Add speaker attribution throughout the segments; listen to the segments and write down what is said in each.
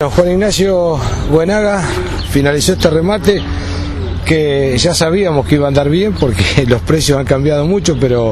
Speaker 1: Bueno, Juan Ignacio Buenaga finalizó este remate que ya sabíamos que iba a andar bien porque los precios han cambiado mucho, pero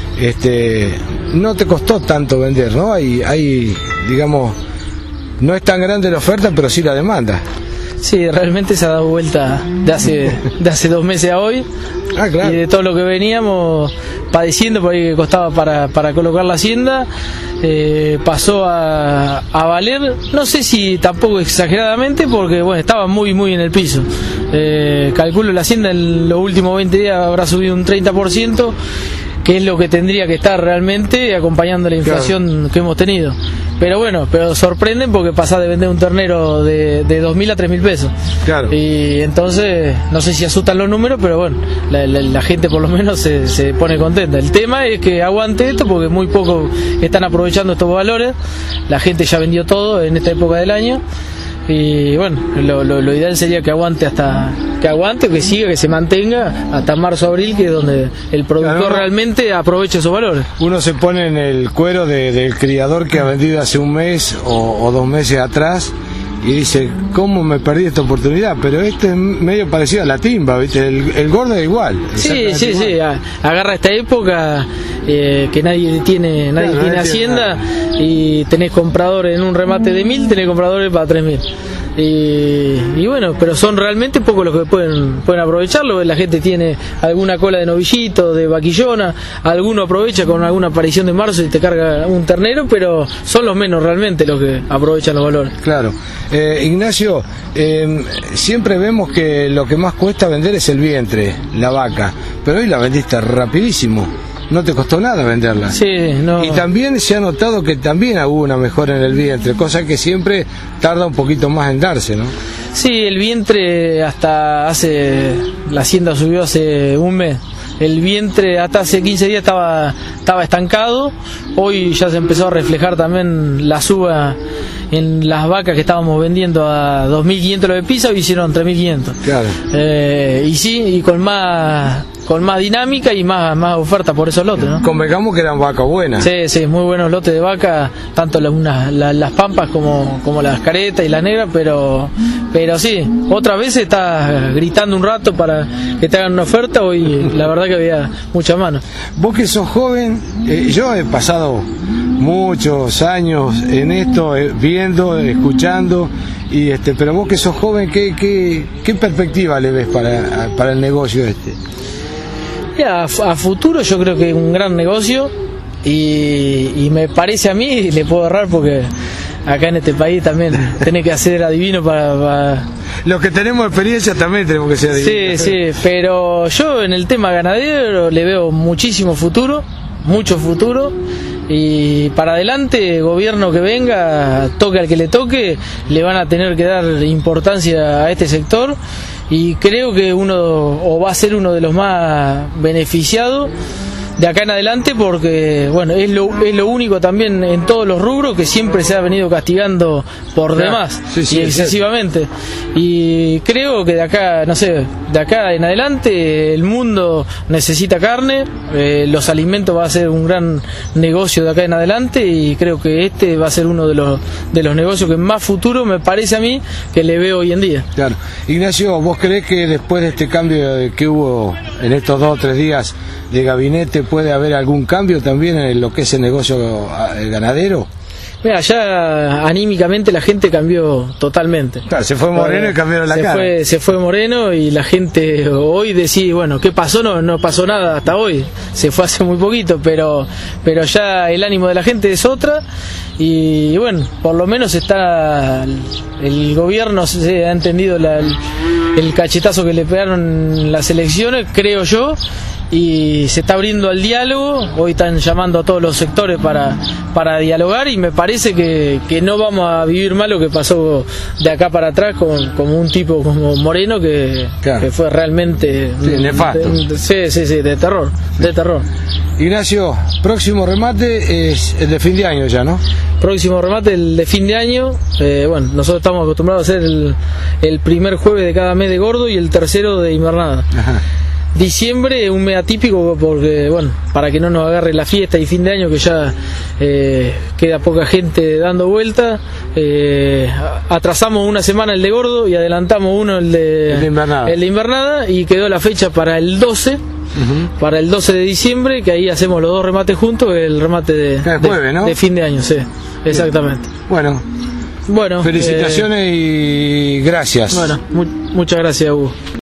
Speaker 1: no te costó tanto vender, ¿no? Hay, digamos, no es tan grande la oferta, pero sí la demanda.
Speaker 2: Sí, realmente se ha dado vuelta de hace 2 meses a hoy.
Speaker 1: Ah, claro.
Speaker 2: Y de todo lo que veníamos padeciendo por ahí que costaba para colocar la hacienda, pasó a valer, no sé si tampoco exageradamente, porque bueno, estaba muy en el piso. Calculo la hacienda en los últimos 20 días habrá subido un 30%, que es lo que tendría que estar realmente acompañando la inflación, claro, que hemos tenido. Pero bueno, sorprenden porque pasa de vender un ternero de 2.000 a 3.000 pesos.
Speaker 1: Claro.
Speaker 2: Y entonces, no sé si asustan los números, pero bueno, la gente por lo menos se pone contenta. El tema es que aguante esto porque muy poco están aprovechando estos valores. La gente ya vendió todo en esta época del año. Y bueno, lo ideal sería que aguante que siga, que se mantenga hasta marzo, abril, que es donde el productor, claro, realmente aproveche esos valores.
Speaker 1: Uno se pone en el cuero del criador que ha vendido hace un mes o 2 meses atrás y dice, ¿cómo me perdí esta oportunidad? Pero es medio parecido a la timba, ¿viste? El gordo es igual.
Speaker 2: Sí, agarra esta época que nadie tiene hacienda, y tenés compradores en un remate de 1.000, tenés compradores para 3.000. Y bueno, pero son realmente pocos los que pueden aprovecharlo. La gente tiene alguna cola de novillito, de vaquillona, alguno aprovecha con alguna aparición de marzo y te carga un ternero, pero son los menos realmente los que aprovechan los valores.
Speaker 1: Claro. Ignacio, siempre vemos que lo que más cuesta vender es el vientre, la vaca, pero hoy la vendiste rapidísimo. No te costó nada venderla.
Speaker 2: Sí, no.
Speaker 1: Y también se ha notado que también hubo una mejora en el vientre, cosa que siempre tarda un poquito más en darse, ¿no?
Speaker 2: Sí, el vientre la hacienda subió hace un mes. El vientre hasta hace 15 días estaba estancado. Hoy ya se empezó a reflejar también la suba en las vacas que estábamos vendiendo a 2.500 los de piso, hicieron 3.500.
Speaker 1: Claro.
Speaker 2: Y sí, y con más dinámica y más oferta por esos lotes, ¿no?
Speaker 1: Convengamos que eran vacas buenas.
Speaker 2: Sí, muy buenos lotes de vaca, tanto las pampas como las caretas y las negras, pero sí, otra vez está gritando un rato para que te hagan una oferta. Hoy la verdad que había mucha mano.
Speaker 1: Vos que sos joven, yo he pasado muchos años en esto, viendo, escuchando, pero vos que sos joven, ¿qué perspectiva le ves para el negocio este?
Speaker 2: A futuro yo creo que es un gran negocio y me parece a mí, le puedo errar porque acá en este país también tenés que ser adivino para...
Speaker 1: Los que tenemos experiencia también tenemos que ser adivinos.
Speaker 2: Sí, pero yo en el tema ganadero le veo muchísimo futuro, mucho futuro. Y para adelante, gobierno que venga, toque al que le toque, le van a tener que dar importancia a este sector y creo que va a ser uno de los más beneficiados de acá en adelante, porque bueno, es lo único también en todos los rubros que siempre se ha venido castigando por demás, y excesivamente. Y creo que de acá en adelante el mundo necesita carne, los alimentos va a ser un gran negocio de acá en adelante y creo que este va a ser uno de los negocios que más futuro me parece a mí que le veo hoy en día. Claro.
Speaker 1: Ignacio, ¿vos creés que después de este cambio que hubo en estos 2 o 3 días de gabinete puede haber algún cambio también en lo que es el negocio ganadero?
Speaker 2: Mira, ya anímicamente la gente cambió totalmente.
Speaker 1: Claro, se fue Moreno y cambiaron la cara.
Speaker 2: Se fue Moreno y la gente hoy decide, bueno, ¿qué pasó? No pasó nada hasta hoy. Se fue hace muy poquito, pero ya el ánimo de la gente es otra. Y bueno, por lo menos el gobierno se ha entendido el cachetazo que le pegaron las elecciones, creo yo, y se está abriendo al diálogo. Hoy están llamando a todos los sectores para dialogar y me parece que no vamos a vivir mal lo que pasó de acá para atrás como un tipo como Moreno que fue realmente
Speaker 1: nefasto.
Speaker 2: De terror.
Speaker 1: Ignacio, próximo remate es el de fin de año ya, ¿no?
Speaker 2: Próximo remate el de fin de año. Bueno, nosotros estamos acostumbrados a hacer el primer jueves de cada mes de gordo y el tercero de invernada.
Speaker 1: Ajá.
Speaker 2: diciembre, un mes atípico porque, bueno, para que no nos agarre la fiesta y fin de año, que ya queda poca gente dando vuelta, atrasamos una semana el de Gordo y adelantamos uno el de Invernada, y quedó la fecha para el 12. Para el 12 de diciembre, que ahí hacemos los dos remates juntos, el remate de fin de año, sí, exactamente.
Speaker 1: Bueno, felicitaciones y gracias.
Speaker 2: Bueno, muchas gracias, Hugo.